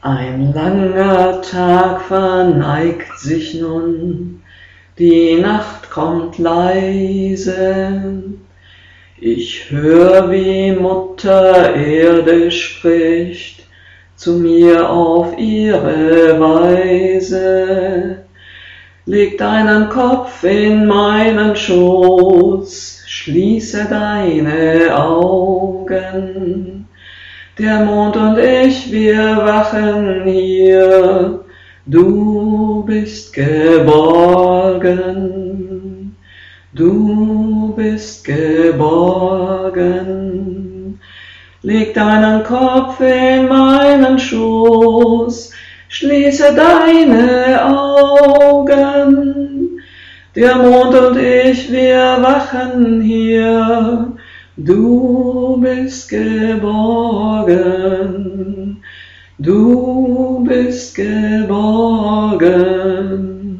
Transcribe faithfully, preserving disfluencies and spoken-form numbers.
Ein langer Tag verneigt sich nun, die Nacht kommt leise. Ich hör, wie Mutter Erde spricht zu mir auf ihre Weise. Leg deinen Kopf in meinen Schoß, schließe deine Augen. Der Mond und ich, wir wachen hier, du bist geborgen, du bist geborgen. Leg deinen Kopf in meinen Schoß, schließe deine Augen. Der Mond und ich, wir wachen hier, du bist geborgen, du bist geborgen.